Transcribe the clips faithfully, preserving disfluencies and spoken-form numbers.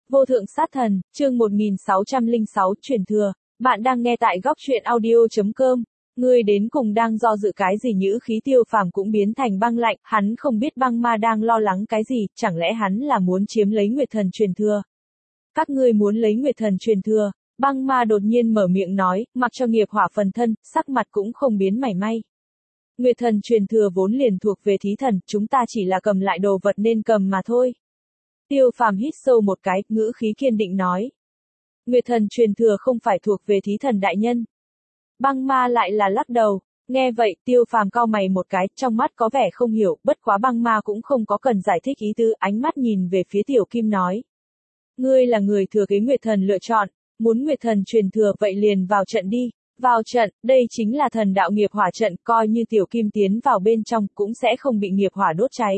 Vô thượng sát thần, chương một nghìn sáu trăm lẻ sáu, truyền thừa. Bạn đang nghe tại góc truyện audio chấm com. Ngươi đến cùng đang do dự cái gì? Nhữ khí Tiêu Phàm cũng biến thành băng lạnh, hắn không biết băng ma đang lo lắng cái gì, chẳng lẽ hắn là muốn chiếm lấy Nguyệt Thần truyền thừa? Các ngươi muốn lấy Nguyệt Thần truyền thừa? Băng ma đột nhiên mở miệng nói, mặc cho nghiệp hỏa phần thân, sắc mặt cũng không biến mảy may. Nguyệt Thần truyền thừa vốn liền thuộc về thí thần, chúng ta chỉ là cầm lại đồ vật nên cầm mà thôi. Tiêu Phàm hít sâu một cái, ngữ khí kiên định nói. Nguyệt Thần truyền thừa không phải thuộc về thí thần đại nhân. Băng ma lại là lắc đầu. Nghe vậy, Tiêu Phàm cau mày một cái, trong mắt có vẻ không hiểu, bất quá băng ma cũng không có cần giải thích ý tứ, ánh mắt nhìn về phía Tiểu Kim nói. Ngươi là người thừa kế Nguyệt Thần lựa chọn, muốn Nguyệt Thần truyền thừa vậy liền vào trận đi. Vào trận, đây chính là thần đạo nghiệp hỏa trận, coi như Tiểu Kim tiến vào bên trong cũng sẽ không bị nghiệp hỏa đốt cháy.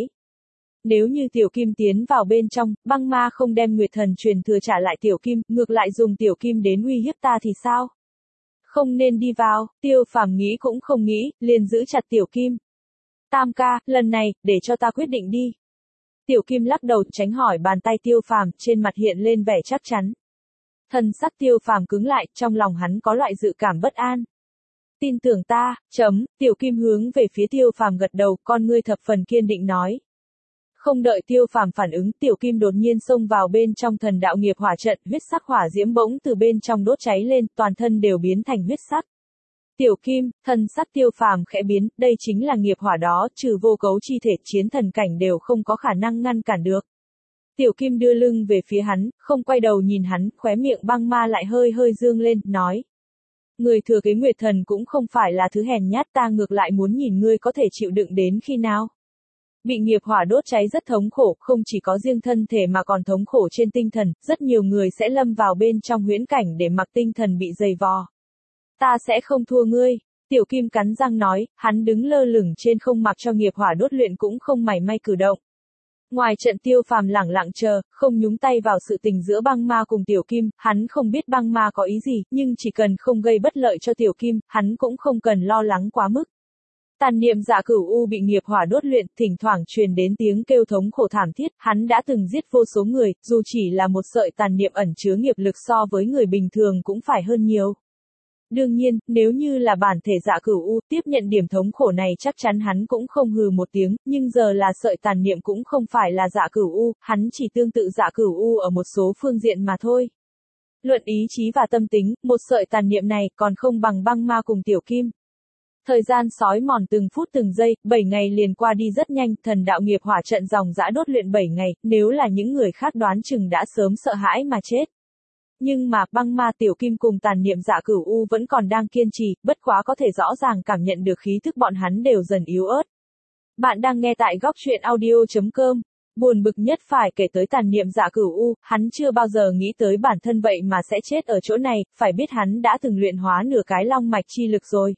Nếu như Tiểu Kim tiến vào bên trong, băng ma không đem Nguyệt Thần truyền thừa trả lại Tiểu Kim, ngược lại dùng Tiểu Kim đến uy hiếp ta thì sao? Không nên đi vào, Tiêu Phàm nghĩ cũng không nghĩ, liền giữ chặt Tiểu Kim. Tam ca, lần này, để cho ta quyết định đi. Tiểu Kim lắc đầu tránh hỏi bàn tay Tiêu Phàm, trên mặt hiện lên vẻ chắc chắn. Thần sắc Tiêu Phàm cứng lại, trong lòng hắn có loại dự cảm bất an. Tin tưởng ta, chấm, Tiểu Kim hướng về phía Tiêu Phàm gật đầu, con ngươi thập phần kiên định nói. Không đợi Tiêu Phàm phản ứng, Tiểu Kim đột nhiên xông vào bên trong thần đạo nghiệp hỏa trận, huyết sắc hỏa diễm bỗng từ bên trong đốt cháy lên, toàn thân đều biến thành huyết sắc. Tiểu Kim, thần sắc Tiêu Phàm khẽ biến, đây chính là nghiệp hỏa đó, trừ vô cấu chi thể, chiến thần cảnh đều không có khả năng ngăn cản được. Tiểu Kim đưa lưng về phía hắn, không quay đầu nhìn hắn, khóe miệng băng ma lại hơi hơi dương lên, nói. Người thừa kế Nguyệt Thần cũng không phải là thứ hèn nhát, ta ngược lại muốn nhìn ngươi có thể chịu đựng đến khi nào. Bị nghiệp hỏa đốt cháy rất thống khổ, không chỉ có riêng thân thể mà còn thống khổ trên tinh thần, rất nhiều người sẽ lâm vào bên trong huyễn cảnh để mặc tinh thần bị dày vò. Ta sẽ không thua ngươi, Tiểu Kim cắn răng nói, hắn đứng lơ lửng trên không mặc cho nghiệp hỏa đốt luyện cũng không mảy may cử động. Ngoài trận Tiêu Phàm lẳng lặng chờ, không nhúng tay vào sự tình giữa băng ma cùng Tiểu Kim, hắn không biết băng ma có ý gì, nhưng chỉ cần không gây bất lợi cho Tiểu Kim, hắn cũng không cần lo lắng quá mức. Tàn niệm Dạ Cửu U bị nghiệp hỏa đốt luyện, thỉnh thoảng truyền đến tiếng kêu thống khổ thảm thiết, hắn đã từng giết vô số người, dù chỉ là một sợi tàn niệm ẩn chứa nghiệp lực so với người bình thường cũng phải hơn nhiều. Đương nhiên, nếu như là bản thể Dạ Cửu U, tiếp nhận điểm thống khổ này chắc chắn hắn cũng không hừ một tiếng, nhưng giờ là sợi tàn niệm cũng không phải là Dạ Cửu U, hắn chỉ tương tự Dạ Cửu U ở một số phương diện mà thôi. Luận ý chí và tâm tính, một sợi tàn niệm này còn không bằng băng ma cùng Tiểu Kim. Thời gian sói mòn từng phút từng giây, bảy ngày liền qua đi rất nhanh, thần đạo nghiệp hỏa trận dòng dã đốt luyện bảy ngày, nếu là những người khác đoán chừng đã sớm sợ hãi mà chết. Nhưng mà, băng ma Tiểu Kim cùng tàn niệm Dạ Cửu U vẫn còn đang kiên trì, bất quá có thể rõ ràng cảm nhận được khí thức bọn hắn đều dần yếu ớt. Bạn đang nghe tại góc truyện audio chấm com. Buồn bực nhất phải kể tới tàn niệm Dạ Cửu U, hắn chưa bao giờ nghĩ tới bản thân vậy mà sẽ chết ở chỗ này, phải biết hắn đã từng luyện hóa nửa cái long mạch chi lực rồi.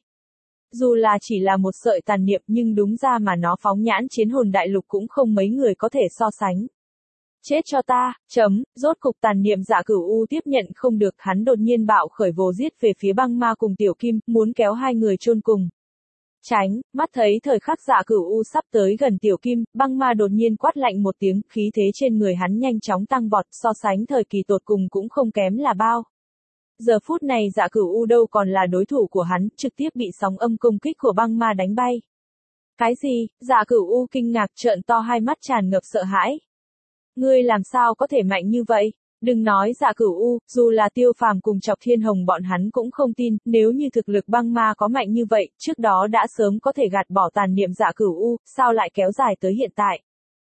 Dù là chỉ là một sợi tàn niệm nhưng đúng ra mà nó phóng nhãn chiến hồn đại lục cũng không mấy người có thể so sánh. Chết cho ta, chấm, rốt cục tàn niệm Dạ Cửu U tiếp nhận không được, hắn đột nhiên bạo khởi vồ giết về phía băng ma cùng Tiểu Kim, muốn kéo hai người chôn cùng. Tránh, mắt thấy thời khắc Dạ Cửu U sắp tới gần Tiểu Kim, băng ma đột nhiên quát lạnh một tiếng, khí thế trên người hắn nhanh chóng tăng vọt, so sánh thời kỳ tột cùng cũng không kém là bao. Giờ phút này Dạ Cửu U đâu còn là đối thủ của hắn, trực tiếp bị sóng âm công kích của băng ma đánh bay. Cái gì? Dạ Cửu U kinh ngạc trợn to hai mắt tràn ngập sợ hãi. Ngươi làm sao có thể mạnh như vậy? Đừng nói Dạ Cửu U, dù là Tiêu Phàm cùng Chọc Thiên Hồng bọn hắn cũng không tin, nếu như thực lực băng ma có mạnh như vậy, trước đó đã sớm có thể gạt bỏ tàn niệm Dạ Cửu U, sao lại kéo dài tới hiện tại?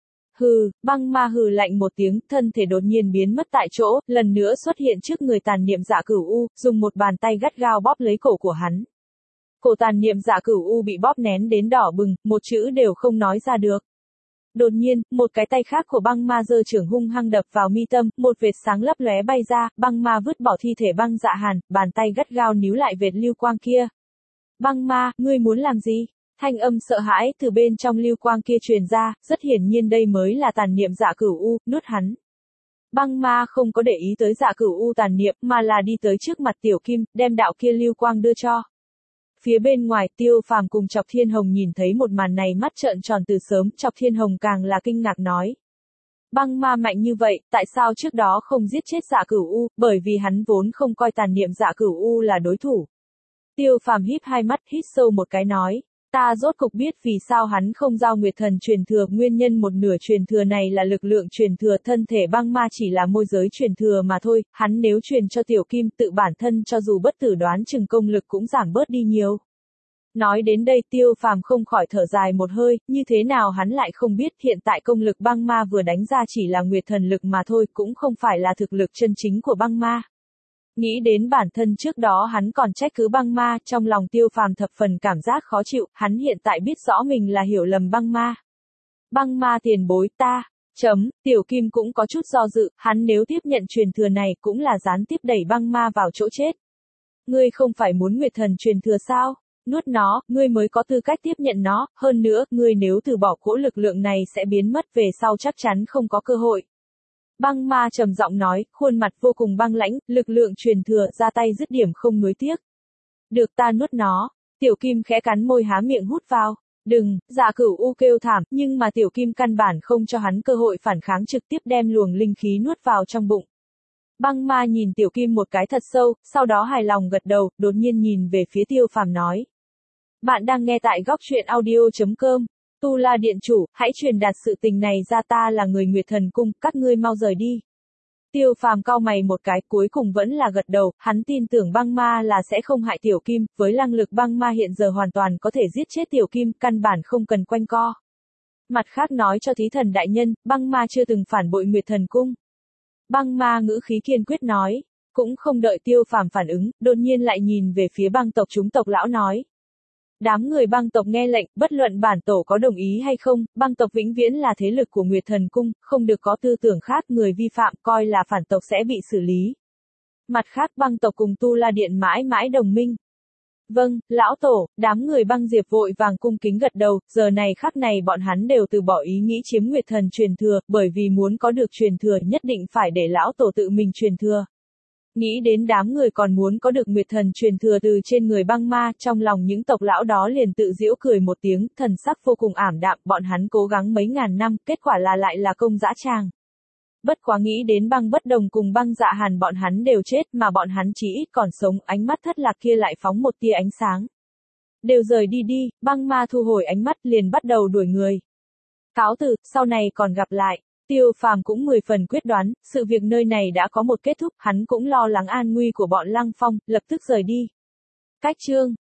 Hừ, băng ma hừ lạnh một tiếng, thân thể đột nhiên biến mất tại chỗ, lần nữa xuất hiện trước người tàn niệm Dạ Cửu U, dùng một bàn tay gắt gao bóp lấy cổ của hắn. Cổ tàn niệm Dạ Cửu U bị bóp nén đến đỏ bừng, một chữ đều không nói ra được. Đột nhiên, một cái tay khác của băng ma giơ trưởng hung hăng đập vào mi tâm, một vệt sáng lấp lóe bay ra, băng ma vứt bỏ thi thể băng Dạ Hàn, bàn tay gắt gao níu lại vệt lưu quang kia. Băng ma, ngươi muốn làm gì? Thanh âm sợ hãi từ bên trong lưu quang kia truyền ra, rất hiển nhiên đây mới là tàn niệm Dạ Cửu U, nuốt hắn. Băng ma không có để ý tới Dạ Cửu U tàn niệm mà là đi tới trước mặt Tiểu Kim, đem đạo kia lưu quang đưa cho. Phía bên ngoài, Tiêu Phàm cùng Chọc Thiên Hồng nhìn thấy một màn này mắt trợn tròn từ sớm, Chọc Thiên Hồng càng là kinh ngạc nói. Băng ma mạnh như vậy, tại sao trước đó không giết chết Dạ Cửu U, bởi vì hắn vốn không coi tàn niệm Dạ Cửu U là đối thủ. Tiêu Phàm híp hai mắt, hít sâu một cái nói, ta rốt cục biết vì sao hắn không giao Nguyệt Thần truyền thừa, nguyên nhân một nửa truyền thừa này là lực lượng truyền thừa, thân thể băng ma chỉ là môi giới truyền thừa mà thôi, hắn nếu truyền cho Tiểu Kim tự bản thân cho dù bất tử đoán chừng công lực cũng giảm bớt đi nhiều. Nói đến đây Tiêu Phàm không khỏi thở dài một hơi, như thế nào hắn lại không biết hiện tại công lực băng ma vừa đánh ra chỉ là Nguyệt Thần lực mà thôi, cũng không phải là thực lực chân chính của băng ma. Nghĩ đến bản thân trước đó hắn còn trách cứ băng ma, trong lòng Tiêu Phàm thập phần cảm giác khó chịu, hắn hiện tại biết rõ mình là hiểu lầm băng ma. Băng ma tiền bối ta, chấm, Tiểu Kim cũng có chút do dự, hắn nếu tiếp nhận truyền thừa này cũng là gián tiếp đẩy băng ma vào chỗ chết. Ngươi không phải muốn Nguyệt Thần truyền thừa sao? Nuốt nó, ngươi mới có tư cách tiếp nhận nó, hơn nữa, ngươi nếu từ bỏ cỗ lực lượng này sẽ biến mất về sau chắc chắn không có cơ hội. Băng ma trầm giọng nói, khuôn mặt vô cùng băng lãnh, lực lượng truyền thừa, ra tay dứt điểm không nuối tiếc. Được ta nuốt nó, Tiểu Kim khẽ cắn môi há miệng hút vào. Đừng, Dạ Cửu U kêu thảm, nhưng mà Tiểu Kim căn bản không cho hắn cơ hội phản kháng, trực tiếp đem luồng linh khí nuốt vào trong bụng. Băng ma nhìn Tiểu Kim một cái thật sâu, sau đó hài lòng gật đầu, đột nhiên nhìn về phía Tiêu Phàm nói. Bạn đang nghe tại góc truyện audio chấm com. Tu La Điện Chủ, hãy truyền đạt sự tình này ra, ta là người Nguyệt Thần Cung, các ngươi mau rời đi. Tiêu Phàm cau mày một cái, cuối cùng vẫn là gật đầu, hắn tin tưởng băng ma là sẽ không hại Tiểu Kim, với năng lực băng ma hiện giờ hoàn toàn có thể giết chết Tiểu Kim, căn bản không cần quanh co. Mặt khác nói cho Thí Thần đại nhân, băng ma chưa từng phản bội Nguyệt Thần Cung. Băng ma ngữ khí kiên quyết nói, cũng không đợi Tiêu Phàm phản ứng, đột nhiên lại nhìn về phía băng tộc chúng tộc lão nói. Đám người băng tộc nghe lệnh, bất luận bản tổ có đồng ý hay không, băng tộc vĩnh viễn là thế lực của Nguyệt Thần Cung, không được có tư tưởng khác, người vi phạm coi là phản tộc sẽ bị xử lý. Mặt khác băng tộc cùng Tu La Điện mãi mãi đồng minh. Vâng, lão tổ, đám người băng diệp vội vàng cung kính gật đầu, giờ này khắc này bọn hắn đều từ bỏ ý nghĩ chiếm Nguyệt Thần truyền thừa, bởi vì muốn có được truyền thừa nhất định phải để lão tổ tự mình truyền thừa. Nghĩ đến đám người còn muốn có được Nguyệt Thần truyền thừa từ trên người băng ma, trong lòng những tộc lão đó liền tự giễu cười một tiếng, thần sắc vô cùng ảm đạm, bọn hắn cố gắng mấy ngàn năm, kết quả là lại là công dã tràng. Bất quá nghĩ đến băng bất đồng cùng băng dạ hàn bọn hắn đều chết, mà bọn hắn chỉ ít còn sống, ánh mắt thất lạc kia lại phóng một tia ánh sáng. Đều rời đi đi, băng ma thu hồi ánh mắt liền bắt đầu đuổi người. Cáo từ, sau này còn gặp lại. Tiêu Phàm cũng mười phần quyết đoán, sự việc nơi này đã có một kết thúc, hắn cũng lo lắng an nguy của bọn Lăng Phong, lập tức rời đi. Cách chương